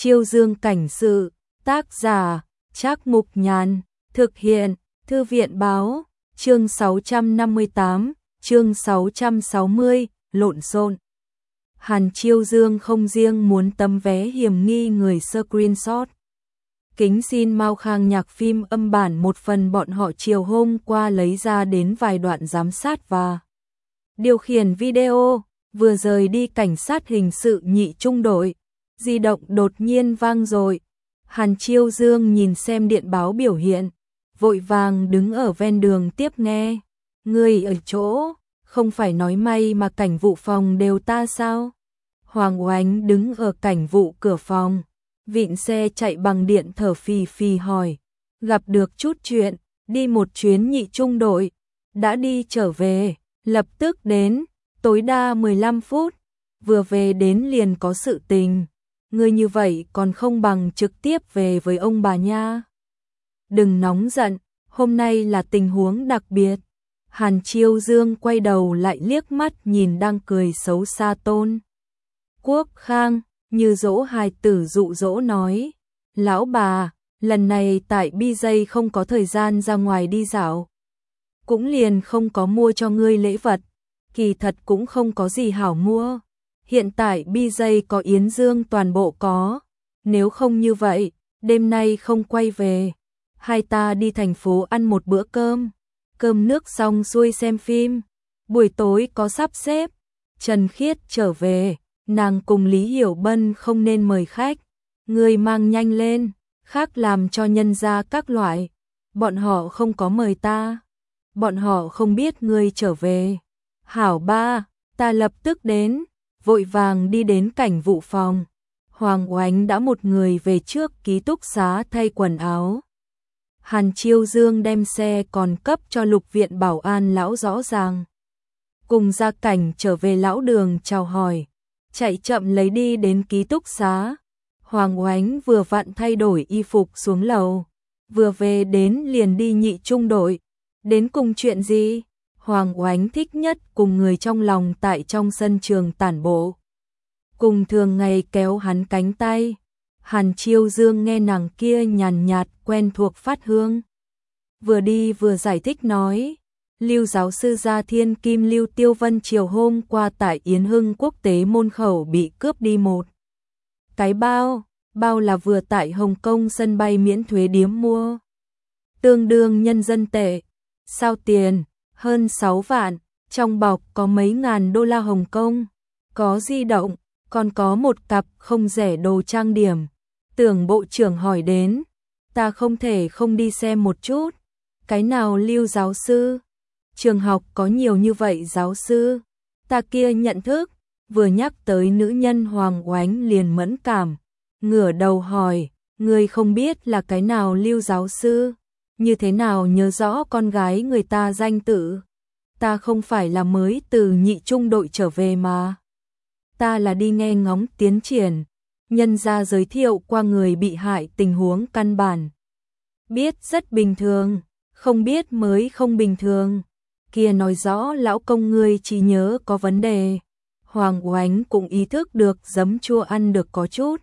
Chiêu Dương cảnh sự, tác giả, Trác Mục Nhàn, thực hiện, Thư viện báo, chương 658, chương 660, lộn xộn. Hàn Chiêu Dương không riêng muốn tấm vé hiểm nghi người screenshot. Kính xin Mao Khang nhạc phim âm bản một phần bọn họ chiều hôm qua lấy ra đến vài đoạn giám sát và điều khiển video, vừa rời đi cảnh sát hình sự nhị trung đội. Di động đột nhiên vang dội. Hàn Chiêu Dương nhìn xem điện báo biểu hiện, vội vàng đứng ở ven đường tiếp nghe. Người ở chỗ, không phải nói may mà cảnh vụ phòng đều ta sao? Hoàng Oánh đứng ở cảnh vụ cửa phòng, vịn xe chạy bằng điện thở phì phì hỏi. Gặp được chút chuyện, đi một chuyến nhị trung đội, đã đi trở về, lập tức đến, tối đa 15 phút, vừa về đến liền có sự tình. Người như vậy còn không bằng trực tiếp về với ông bà nha. Đừng nóng giận, hôm nay là tình huống đặc biệt. Hàn Chiêu Dương quay đầu lại liếc mắt nhìn đang cười xấu xa Tôn Quốc Khang, như dỗ hài tử dụ dỗ nói. Lão bà, lần này tại BJ không có thời gian ra ngoài đi dạo. Cũng liền không có mua cho ngươi lễ vật, kỳ thật cũng không có gì hảo mua. Hiện tại BJ có Yến Dương toàn bộ có, nếu không như vậy, đêm nay không quay về. Hai ta đi thành phố ăn một bữa cơm, cơm nước xong xuôi xem phim, buổi tối có sắp xếp. Trần Khiết trở về, nàng cùng Lý Hiểu Bân không nên mời khách, người mang nhanh lên, khác làm cho nhân ra các loại. Bọn họ không có mời ta, bọn họ không biết ngươi trở về. Hảo ba, ta lập tức đến. Vội vàng đi đến cảnh vụ phòng. Hoàng Oánh đã một người về trước ký túc xá thay quần áo. Hàn Chiêu Dương đem xe còn cấp cho Lục viện bảo an lão rõ ràng. Cùng ra cảnh trở về lão đường chào hỏi, chạy chậm lấy đi đến ký túc xá. Hoàng Oánh vừa vặn thay đổi y phục xuống lầu, vừa về đến liền đi nhị trung đội. Đến cùng chuyện gì? Hoàng Oánh thích nhất cùng người trong lòng tại trong sân trường tản bộ. Cùng thường ngày kéo hắn cánh tay. Hàn Chiêu Dương nghe nàng kia nhàn nhạt quen thuộc phát hương. Vừa đi vừa giải thích nói. Lưu giáo sư gia thiên kim Lưu Tiêu Vân chiều hôm qua tại Yến Hưng quốc tế môn khẩu bị cướp đi một cái bao là vừa tại Hồng Kông sân bay miễn thuế điếm mua. Tương đương nhân dân tệ. Sao tiền? Hơn 6 vạn, trong bọc có mấy ngàn đô la Hồng Kông, có di động, còn có một cặp không rẻ đồ trang điểm. Tưởng bộ trưởng hỏi đến, ta không thể không đi xem một chút. Cái nào Lưu giáo sư? Trường học có nhiều như vậy giáo sư, ta kia nhận thức. Vừa nhắc tới nữ nhân Hoàng Oánh liền mẫn cảm, ngửa đầu hỏi, người không biết là cái nào Lưu giáo sư? Như thế nào nhớ rõ con gái người ta danh tự? Ta không phải là mới từ nhị trung đội trở về mà. Ta là đi nghe ngóng tiến triển, nhân gia giới thiệu qua người bị hại tình huống căn bản. Biết rất bình thường, không biết mới không bình thường. Kia nói rõ lão công ngươi trí nhớ có vấn đề. Hoàng Oánh cũng ý thức được giấm chua ăn được có chút.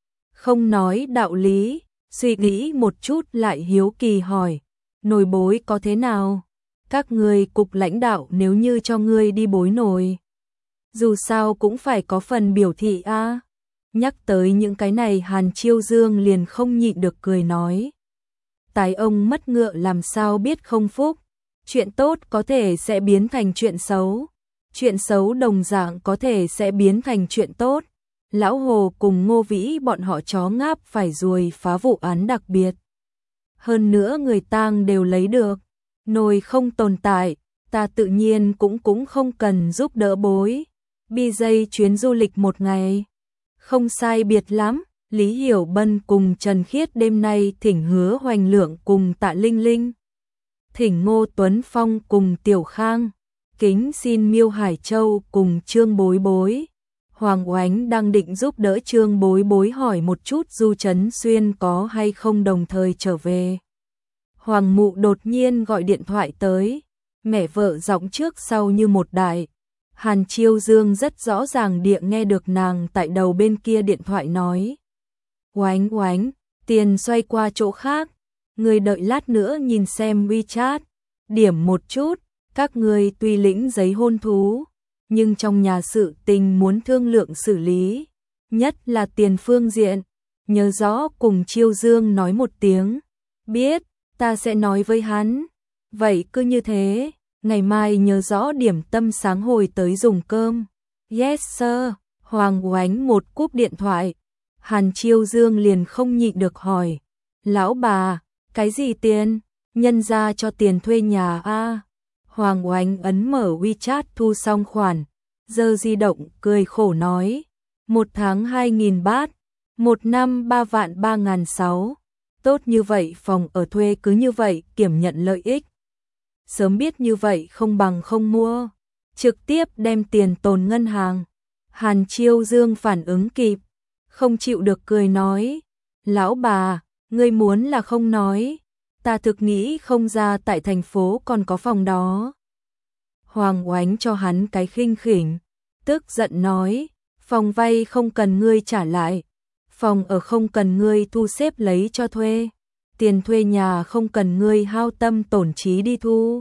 Không nói đạo lý. Suy nghĩ một chút lại hiếu kỳ hỏi, nồi bối có thế nào? Các người cục lãnh đạo nếu như cho ngươi đi bối nồi, dù sao cũng phải có phần biểu thị a. Nhắc tới những cái này Hàn Chiêu Dương liền không nhịn được cười nói. Tài ông mất ngựa làm sao biết không phúc, chuyện tốt có thể sẽ biến thành chuyện xấu, chuyện xấu đồng dạng có thể sẽ biến thành chuyện tốt. Lão Hồ cùng Ngô Vĩ bọn họ chó ngáp phải ruồi phá vụ án đặc biệt. Hơn nữa người tang đều lấy được, nồi không tồn tại, ta tự nhiên cũng không cần giúp đỡ bối. BJ chuyến du lịch một ngày, không sai biệt lắm. Lý Hiểu Bân cùng Trần Khiết đêm nay thỉnh Hứa Hoành Lượng cùng Tạ Linh Linh, thỉnh Ngô Tuấn Phong cùng Tiểu Khang, kính xin Miêu Hải Châu cùng Trương Bối Bối. Hoàng Oánh đang định giúp đỡ Trương Bối Bối hỏi một chút Du Trấn Xuyên có hay không đồng thời trở về. Hoàng Mụ đột nhiên gọi điện thoại tới, mẹ vợ giọng trước sau như một đại. Hàn Chiêu Dương rất rõ ràng địa nghe được nàng tại đầu bên kia điện thoại nói. Oánh oánh, Tiền xoay qua chỗ khác. Người đợi lát nữa nhìn xem WeChat. Điểm một chút, các người tuy lĩnh giấy hôn thú, nhưng trong nhà sự tình muốn thương lượng xử lý. Nhất là tiền phương diện. Nhớ rõ cùng Chiêu Dương nói một tiếng. Biết, ta sẽ nói với hắn. Vậy cứ như thế, ngày mai nhớ rõ điểm tâm sáng hồi tới dùng cơm. Yes sir. Hoàng Oánh một cúp điện thoại. Hàn Chiêu Dương liền không nhịn được hỏi. Lão bà, cái gì tiền? Nhân ra cho tiền thuê nhà a. Hoàng Oánh ấn mở WeChat thu xong khoản. Giơ di động cười khổ nói. 1 tháng 2.000 baht. 1 năm 3 vạn 3.600. Tốt như vậy phòng ở thuê cứ như vậy kiểm nhận lợi ích. Sớm biết như vậy không bằng không mua. Trực tiếp đem tiền tồn ngân hàng. Hàn Chiêu Dương phản ứng kịp. Không chịu được cười nói. Lão bà, ngươi muốn là không nói. Ta thực nghĩ không ra tại thành phố còn có phòng đó. Hoàng Oánh cho hắn cái khinh khỉnh. Tức giận nói. Phòng vay không cần ngươi trả lại. Phòng ở không cần ngươi thu xếp lấy cho thuê. Tiền thuê nhà không cần ngươi hao tâm tổn trí đi thu.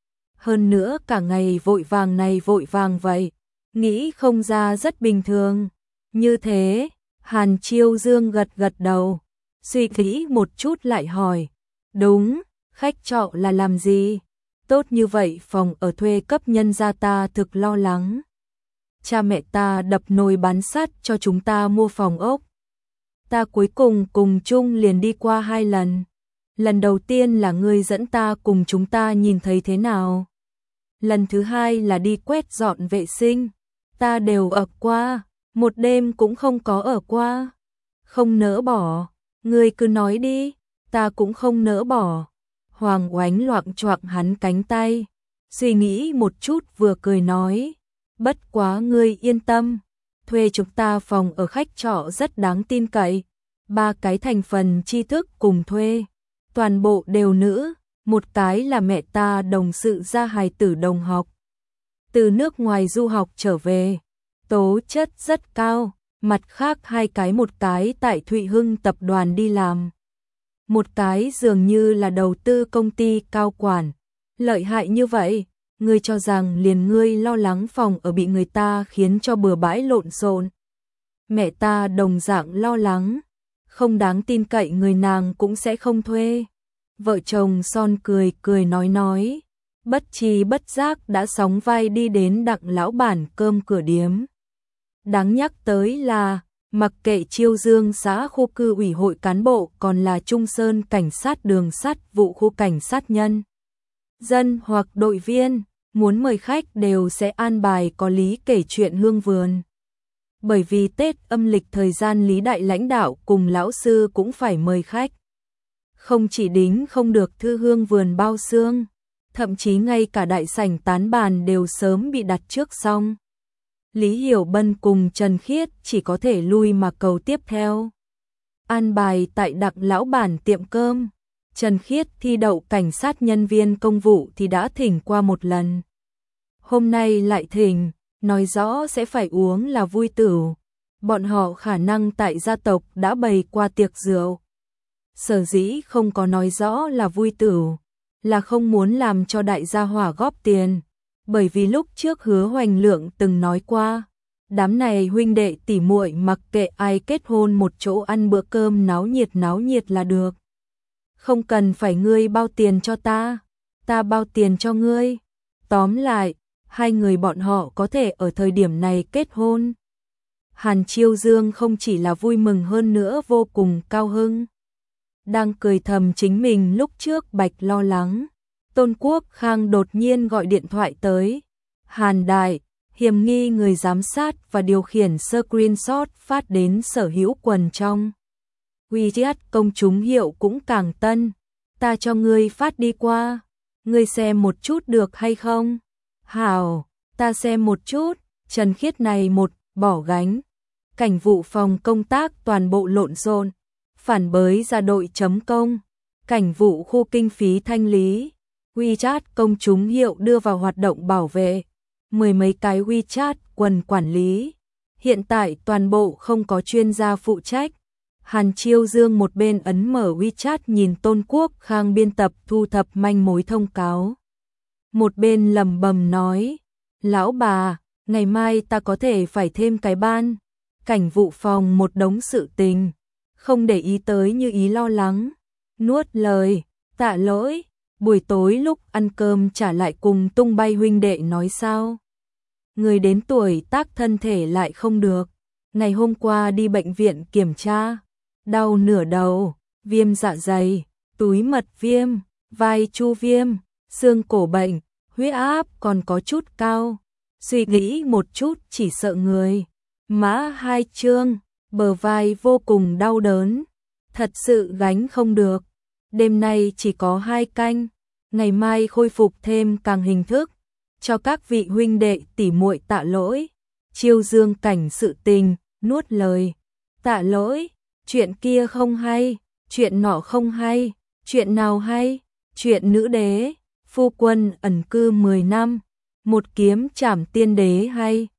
Hơn nữa cả ngày vội vàng này vội vàng vậy. Nghĩ không ra rất bình thường. Như thế, Hàn Chiêu Dương gật gật đầu. Suy nghĩ một chút lại hỏi. Đúng, khách trọ là làm gì? Tốt như vậy phòng ở thuê cấp nhân gia ta thực lo lắng. Cha mẹ ta đập nồi bán sắt cho chúng ta mua phòng ốc. Ta cuối cùng cùng chung liền đi qua 2 lần. Lần đầu tiên là ngươi dẫn ta cùng chúng ta nhìn thấy thế nào. Lần thứ hai là đi quét dọn vệ sinh. Ta đều ở qua, một đêm cũng không có ở qua. Không nỡ bỏ, ngươi cứ nói đi, ta cũng không nỡ bỏ. Hoàng Oánh loạng choạng hắn cánh tay, suy nghĩ một chút vừa cười nói. Bất quá ngươi yên tâm, thuê chúng ta phòng ở khách trọ rất đáng tin cậy. 3 cái thành phần tri thức cùng thuê, toàn bộ đều nữ, một cái là mẹ ta đồng sự gia hài tử đồng học. Từ nước ngoài du học trở về, tố chất rất cao, mặt khác 2 cái, một cái tại Thụy Hưng tập đoàn đi làm. Một cái dường như là đầu tư công ty cao quản. Lợi hại như vậy, ngươi cho rằng liền ngươi lo lắng phòng ở bị người ta khiến cho bừa bãi lộn xộn. Mẹ ta đồng dạng lo lắng, không đáng tin cậy người nàng cũng sẽ không thuê. Vợ chồng son cười cười nói, bất tri bất giác đã sóng vai đi đến Đặng lão bản cơm cửa điếm. Đáng nhắc tới là, mặc kệ Chiêu Dương xã khu cư ủy hội cán bộ còn là Trung Sơn cảnh sát đường sắt vụ khu cảnh sát nhân dân hoặc đội viên, muốn mời khách đều sẽ an bài có lý kể chuyện hương vườn. Bởi vì Tết âm lịch thời gian Lý đại lãnh đạo cùng lão sư cũng phải mời khách. Không chỉ đính không được thư hương vườn bao xương, thậm chí ngay cả đại sảnh tán bàn đều sớm bị đặt trước xong. Lý Hiểu Bân cùng Trần Khiết chỉ có thể lui mà cầu tiếp theo. An bài tại Đặng lão bản tiệm cơm. Trần Khiết thi đậu cảnh sát nhân viên công vụ thì đã thỉnh qua một lần. Hôm nay lại thỉnh, nói rõ sẽ phải uống là vui tửu. Bọn họ khả năng tại gia tộc đã bày qua tiệc rượu. Sở dĩ không có nói rõ là vui tửu, là không muốn làm cho đại gia hỏa góp tiền. Bởi vì lúc trước Hứa Hoành Lượng từng nói qua, đám này huynh đệ tỉ muội mặc kệ ai kết hôn một chỗ ăn bữa cơm náo nhiệt là được. Không cần phải ngươi bao tiền cho ta bao tiền cho ngươi. Tóm lại, 2 người bọn họ có thể ở thời điểm này kết hôn. Hàn Chiêu Dương không chỉ là vui mừng hơn nữa vô cùng cao hứng. Đang cười thầm chính mình lúc trước bạch lo lắng. Tôn Quốc Khang đột nhiên gọi điện thoại tới. Hàn đại, hiểm nghi người giám sát và điều khiển screenshot phát đến sở hữu quần trong. WeChat công chúng hiệu cũng càng tân. Ta cho ngươi phát đi qua. Ngươi xem một chút được hay không? Hảo, ta xem một chút. Trần Khiết này một, bỏ gánh. Cảnh vụ phòng công tác toàn bộ lộn xộn. Phản bới ra đội chấm công. Cảnh vụ khu kinh phí thanh lý. WeChat công chúng hiệu đưa vào hoạt động bảo vệ. 10 mấy cái WeChat quần quản lý. Hiện tại toàn bộ không có chuyên gia phụ trách. Hàn Chiêu Dương một bên ấn mở WeChat nhìn Tôn Quốc Khang biên tập thu thập manh mối thông cáo. Một bên lẩm bẩm nói, lão bà, ngày mai ta có thể phải thêm cái ban, cảnh vụ phòng một đống sự tình, không để ý tới như ý lo lắng. Nuốt lời, tạ lỗi, buổi tối lúc ăn cơm trả lại cùng Tung Bay huynh đệ nói sao. Người đến tuổi tác thân thể lại không được, ngày hôm qua đi bệnh viện kiểm tra, đau nửa đầu, viêm dạ dày, túi mật viêm, vai chu viêm, xương cổ bệnh, huyết áp còn có chút cao. Suy nghĩ một chút chỉ sợ người mã hai trương, bờ vai vô cùng đau đớn, thật sự gánh không được. Đêm nay chỉ có 2 canh, ngày mai khôi phục thêm càng hình thức, cho các vị huynh đệ tỉ muội tạ lỗi. Chiêu Dương cảnh sự tình, nuốt lời, tạ lỗi, chuyện kia không hay, chuyện nọ không hay, chuyện nào hay, chuyện nữ đế, phu quân ẩn cư 10 năm, một kiếm trảm tiên đế hay.